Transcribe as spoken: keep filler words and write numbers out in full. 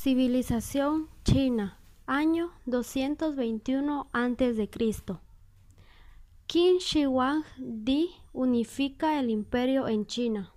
Civilización china, año doscientos veintiuno antes de Cristo Qin Shi Huang Di unifica el imperio en China.